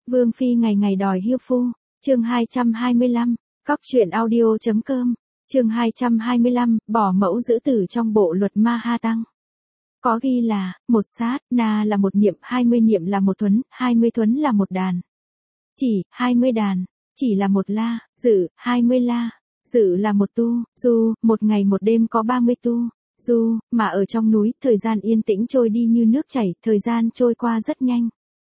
Vương Phi ngày ngày đòi hiêu phu, chương 225, cóc truyện audio.com, chương 225, bỏ mẫu giữ tử trong bộ luật Ma Ha Tăng. Có ghi là, một sát, na là một niệm, 20 niệm là một thuấn, 20 thuấn là một đàn. Chỉ, 20 đàn, chỉ là một la, dự, 20 la, dự là một tu, du, một ngày một đêm có 30 tu, du, mà ở trong núi, thời gian yên tĩnh trôi đi như nước chảy, thời gian trôi qua rất nhanh.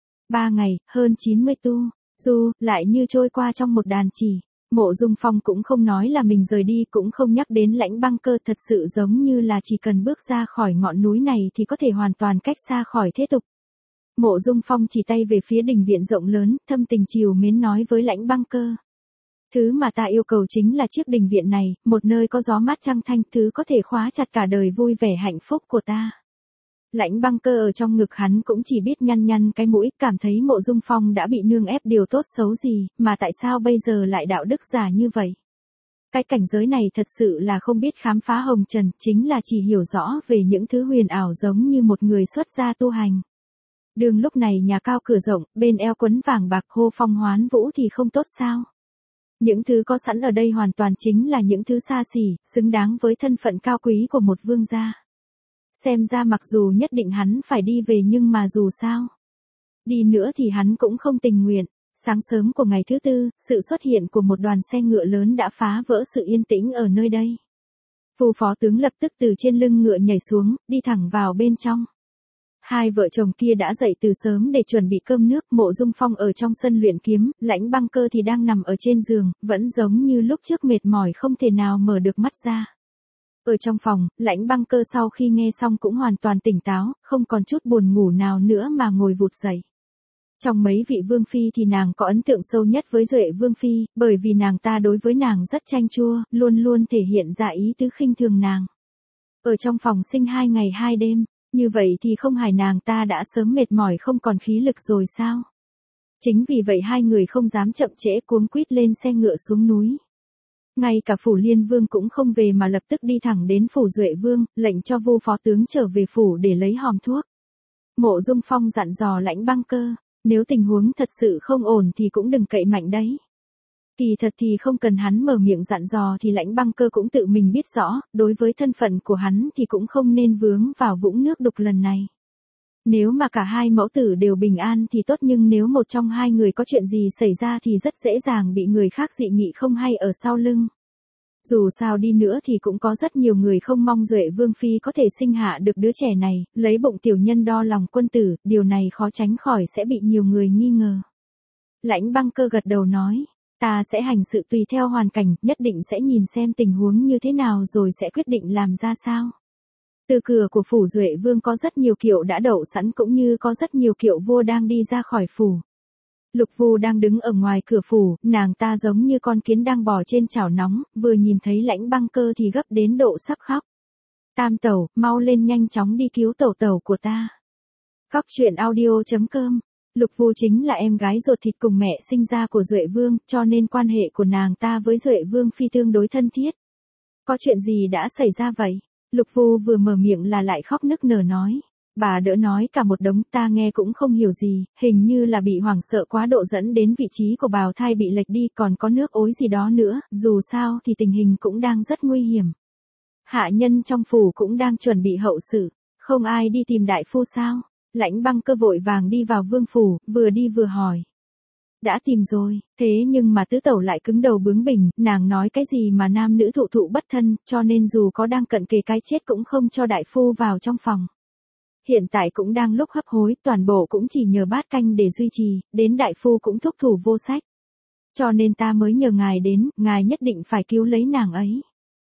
3 ngày, hơn 90 tu, du, lại như trôi qua trong một đàn chỉ. Mộ Dung Phong cũng không nói là mình rời đi, cũng không nhắc đến Lãnh Băng Cơ, thật sự giống như là chỉ cần bước ra khỏi ngọn núi này thì có thể hoàn toàn cách xa khỏi thế tục. Mộ Dung Phong chỉ tay về phía đình viện rộng lớn, thâm tình trìu mến nói với Lãnh Băng Cơ. Thứ mà ta yêu cầu chính là chiếc đình viện này, một nơi có gió mát trăng thanh, thứ có thể khóa chặt cả đời vui vẻ hạnh phúc của ta. Lãnh Băng Cơ ở trong ngực hắn cũng chỉ biết nhăn nhăn cái mũi, cảm thấy Mộ Dung Phong đã bị nương ép điều tốt xấu gì, mà tại sao bây giờ lại đạo đức giả như vậy. Cái cảnh giới này thật sự là không biết khám phá hồng trần, chính là chỉ hiểu rõ về những thứ huyền ảo giống như một người xuất gia tu hành. Đường lúc này nhà cao cửa rộng, bên eo quấn vàng bạc hô phong hoán vũ thì không tốt sao. Những thứ có sẵn ở đây hoàn toàn chính là những thứ xa xỉ, xứng đáng với thân phận cao quý của một vương gia. Xem ra mặc dù nhất định hắn phải đi về nhưng mà dù sao đi nữa thì hắn cũng không tình nguyện. Sáng sớm của ngày thứ tư, sự xuất hiện của một đoàn xe ngựa lớn đã phá vỡ sự yên tĩnh ở nơi đây. Phù phó tướng lập tức từ trên lưng ngựa nhảy xuống, đi thẳng vào bên trong. Hai vợ chồng kia đã dậy từ sớm để chuẩn bị cơm nước. Mộ Dung Phong ở trong sân luyện kiếm, Lãnh Băng Cơ thì đang nằm ở trên giường, vẫn giống như lúc trước mệt mỏi không thể nào mở được mắt ra. Ở trong phòng, Lãnh Băng Cơ sau khi nghe xong cũng hoàn toàn tỉnh táo, không còn chút buồn ngủ nào nữa mà ngồi vụt dậy. Trong mấy vị vương phi thì nàng có ấn tượng sâu nhất với Duệ Vương Phi, bởi vì nàng ta đối với nàng rất chanh chua, luôn luôn thể hiện ra ý tứ khinh thường nàng. Ở trong phòng sinh 2 ngày 2 đêm, như vậy thì không hài nàng ta đã sớm mệt mỏi không còn khí lực rồi sao? Chính vì vậy hai người không dám chậm trễ, cuống quýt lên xe ngựa xuống núi. Ngay cả phủ Liên Vương cũng không về mà lập tức đi thẳng đến phủ Duệ Vương, lệnh cho Vu phó tướng trở về phủ để lấy hòm thuốc. Mộ Dung Phong dặn dò Lãnh Băng Cơ, nếu tình huống thật sự không ổn thì cũng đừng cậy mạnh đấy. Kỳ thật thì không cần hắn mở miệng dặn dò thì Lãnh Băng Cơ cũng tự mình biết rõ, đối với thân phận của hắn thì cũng không nên vướng vào vũng nước đục lần này. Nếu mà cả hai mẫu tử đều bình an thì tốt, nhưng nếu một trong hai người có chuyện gì xảy ra thì rất dễ dàng bị người khác dị nghị không hay ở sau lưng. Dù sao đi nữa thì cũng có rất nhiều người không mong Duệ Vương Phi có thể sinh hạ được đứa trẻ này, lấy bụng tiểu nhân đo lòng quân tử, điều này khó tránh khỏi sẽ bị nhiều người nghi ngờ. Lãnh Băng Cơ gật đầu nói, ta sẽ hành sự tùy theo hoàn cảnh, nhất định sẽ nhìn xem tình huống như thế nào rồi sẽ quyết định làm ra sao. Từ cửa của phủ Duệ Vương có rất nhiều kiệu đã đậu sẵn, cũng như có rất nhiều kiệu vua đang đi ra khỏi phủ. Lục Vu đang đứng ở ngoài cửa phủ, nàng ta giống như con kiến đang bò trên chảo nóng, vừa nhìn thấy Lãnh Băng Cơ thì gấp đến độ sắp khóc. Tam tẩu, mau lên nhanh chóng đi cứu tẩu tẩu của ta. Cóc truyện audio.com. Lục Vu chính là em gái ruột thịt cùng mẹ sinh ra của Duệ Vương, cho nên quan hệ của nàng ta với Duệ Vương Phi tương đối thân thiết. Có chuyện gì đã xảy ra vậy? Lục Vu vừa mở miệng là lại khóc nức nở nói. Bà đỡ nói cả một đống, ta nghe cũng không hiểu gì, hình như là bị hoảng sợ quá độ dẫn đến vị trí của bào thai bị lệch đi, còn có nước ối gì đó nữa, dù sao thì tình hình cũng đang rất nguy hiểm. Hạ nhân trong phủ cũng đang chuẩn bị hậu sự, không ai đi tìm đại phu sao? Lãnh Băng Cơ vội vàng đi vào vương phủ, vừa đi vừa hỏi. Đã tìm rồi, thế nhưng mà tứ tẩu lại cứng đầu bướng bỉnh, nàng nói cái gì mà nam nữ thụ thụ bất thân, cho nên dù có đang cận kề cái chết cũng không cho đại phu vào trong phòng. Hiện tại cũng đang lúc hấp hối, toàn bộ cũng chỉ nhờ bát canh để duy trì, đến đại phu cũng thúc thủ vô sách. Cho nên ta mới nhờ ngài đến, ngài nhất định phải cứu lấy nàng ấy.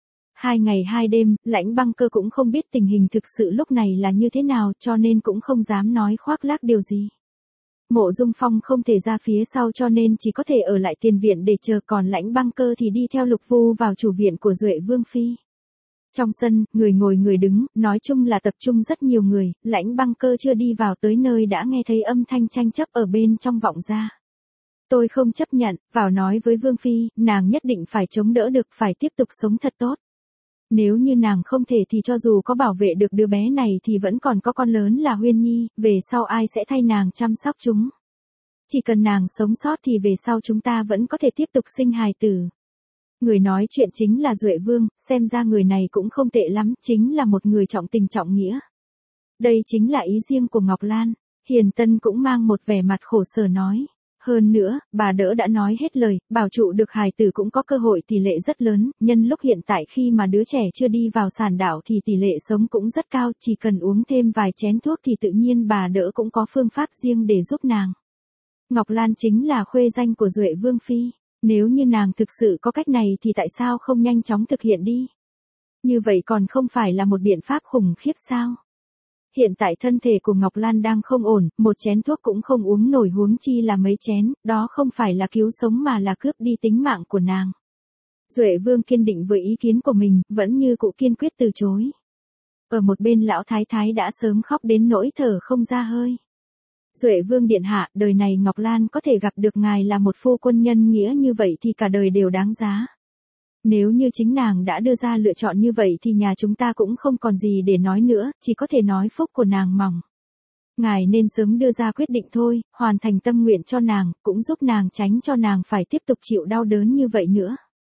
2 ngày 2 đêm, Lãnh Băng Cơ cũng không biết tình hình thực sự lúc này là như thế nào, cho nên cũng không dám nói khoác lác điều gì. Mộ Dung Phong không thể ra phía sau cho nên chỉ có thể ở lại tiền viện để chờ, còn Lãnh Băng Cơ thì đi theo Lục Vu vào chủ viện của Duệ Vương Phi. Trong sân, người ngồi người đứng, nói chung là tập trung rất nhiều người, Lãnh Băng Cơ chưa đi vào tới nơi đã nghe thấy âm thanh tranh chấp ở bên trong vọng ra. Tôi không chấp nhận, vào nói với Vương Phi, nàng nhất định phải chống đỡ được, phải tiếp tục sống thật tốt. Nếu như nàng không thể thì cho dù có bảo vệ được đứa bé này thì vẫn còn có con lớn là Huyên Nhi, về sau ai sẽ thay nàng chăm sóc chúng. Chỉ cần nàng sống sót thì về sau chúng ta vẫn có thể tiếp tục sinh hài tử. Người nói chuyện chính là Duệ Vương, xem ra người này cũng không tệ lắm, chính là một người trọng tình trọng nghĩa. Đây chính là ý riêng của Ngọc Lan. Hiền Tân cũng mang một vẻ mặt khổ sở nói. Hơn nữa, bà đỡ đã nói hết lời, bảo trụ được hài tử cũng có cơ hội tỷ lệ rất lớn, nhân lúc hiện tại khi mà đứa trẻ chưa đi vào sản đạo thì tỷ lệ sống cũng rất cao, chỉ cần uống thêm vài chén thuốc thì tự nhiên bà đỡ cũng có phương pháp riêng để giúp nàng. Ngọc Lan chính là khuê danh của Duệ Vương Phi, nếu như nàng thực sự có cách này thì tại sao không nhanh chóng thực hiện đi? Như vậy còn không phải là một biện pháp khủng khiếp sao? Hiện tại thân thể của Ngọc Lan đang không ổn, một chén thuốc cũng không uống nổi huống chi là mấy chén, đó không phải là cứu sống mà là cướp đi tính mạng của nàng. Duệ Vương kiên định với ý kiến của mình, vẫn như cũ kiên quyết từ chối. Ở một bên lão thái thái đã sớm khóc đến nỗi thở không ra hơi. Duệ Vương điện hạ, đời này Ngọc Lan có thể gặp được ngài là một phu quân nhân nghĩa như vậy thì cả đời đều đáng giá. Nếu như chính nàng đã đưa ra lựa chọn như vậy thì nhà chúng ta cũng không còn gì để nói nữa, chỉ có thể nói phúc của nàng mỏng. Ngài nên sớm đưa ra quyết định thôi, hoàn thành tâm nguyện cho nàng, cũng giúp nàng tránh cho nàng phải tiếp tục chịu đau đớn như vậy nữa.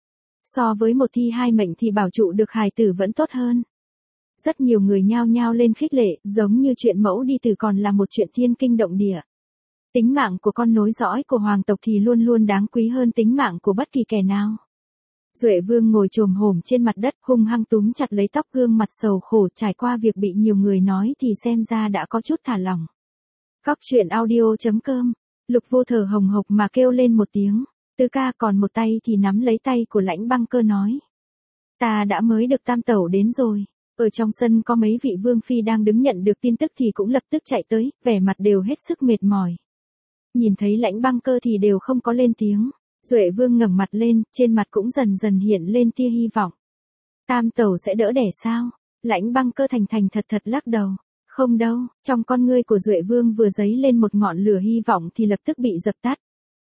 So với một thi hai mệnh thì bảo trụ được hài tử vẫn tốt hơn. Rất nhiều người nhao nhao lên khích lệ, giống như chuyện mẫu đi tử còn là một chuyện thiên kinh động địa. Tính mạng của con nối dõi của hoàng tộc thì luôn luôn đáng quý hơn tính mạng của bất kỳ kẻ nào. Duệ Vương ngồi chồm hổm trên mặt đất, hung hăng túm chặt lấy tóc, gương mặt sầu khổ, trải qua việc bị nhiều người nói thì xem ra đã có chút thả lỏng. Góc truyện audio.com, Lục Vô thở hồng hộc mà kêu lên một tiếng, Tứ ca, còn một tay thì nắm lấy tay của Lãnh Băng Cơ nói. Ta đã mới được tam tẩu đến rồi. Ở trong sân có mấy vị vương phi đang đứng nhận được tin tức thì cũng lập tức chạy tới, vẻ mặt đều hết sức mệt mỏi. Nhìn thấy Lãnh Băng Cơ thì đều không có lên tiếng. Duệ Vương ngẩng mặt lên, trên mặt cũng dần dần hiện lên tia hy vọng. Tam tẩu sẽ đỡ đẻ sao? Lãnh Băng Cơ thành thành thật thật lắc đầu. Không đâu, trong con ngươi của Duệ Vương vừa dấy lên một ngọn lửa hy vọng thì lập tức bị dập tắt.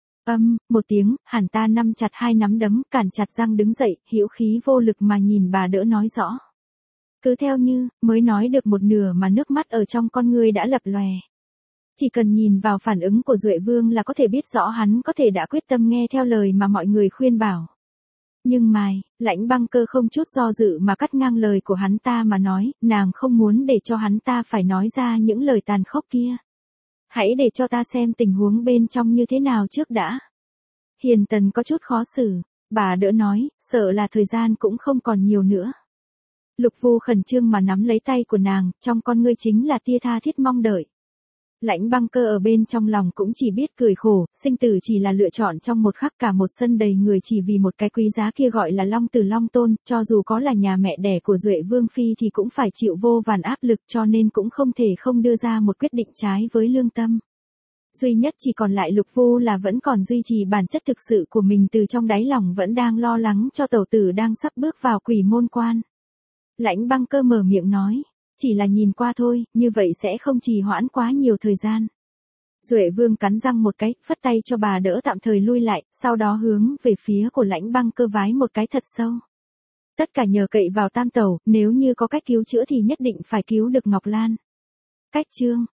Một tiếng, hẳn ta nắm chặt hai nắm đấm, cản chặt răng đứng dậy, hữu khí vô lực mà nhìn bà đỡ nói rõ. Cứ theo như, mới nói được một nửa mà nước mắt ở trong con ngươi đã lập lòe. Chỉ cần nhìn vào phản ứng của Duệ Vương là có thể biết rõ hắn có thể đã quyết tâm nghe theo lời mà mọi người khuyên bảo. Nhưng Lãnh Băng Cơ không chút do dự mà cắt ngang lời của hắn ta mà nói, nàng không muốn để cho hắn ta phải nói ra những lời tàn khốc kia. Hãy để cho ta xem tình huống bên trong như thế nào trước đã. Hiền Tần có chút khó xử, bà đỡ nói, sợ là thời gian cũng không còn nhiều nữa. Lục Vô khẩn trương mà nắm lấy tay của nàng, trong con ngươi chính là tia tha thiết mong đợi. Lãnh Băng Cơ ở bên trong lòng cũng chỉ biết cười khổ, sinh tử chỉ là lựa chọn trong một khắc, cả một sân đầy người chỉ vì một cái quý giá kia gọi là Long Tử Long Tôn, cho dù có là nhà mẹ đẻ của Duệ Vương Phi thì cũng phải chịu vô vàn áp lực, cho nên cũng không thể không đưa ra một quyết định trái với lương tâm. Duy nhất chỉ còn lại Lục Vô là vẫn còn duy trì bản chất thực sự của mình, từ trong đáy lòng vẫn đang lo lắng cho tẩu tử đang sắp bước vào quỷ môn quan. Lãnh Băng Cơ mở miệng nói. Chỉ là nhìn qua thôi, như vậy sẽ không trì hoãn quá nhiều thời gian. Duệ Vương cắn răng một cái, phất tay cho bà đỡ tạm thời lui lại, sau đó hướng về phía của Lãnh Băng Cơ vái một cái thật sâu. Tất cả nhờ cậy vào tam tẩu, nếu như có cách cứu chữa thì nhất định phải cứu được Ngọc Lan. Cách chương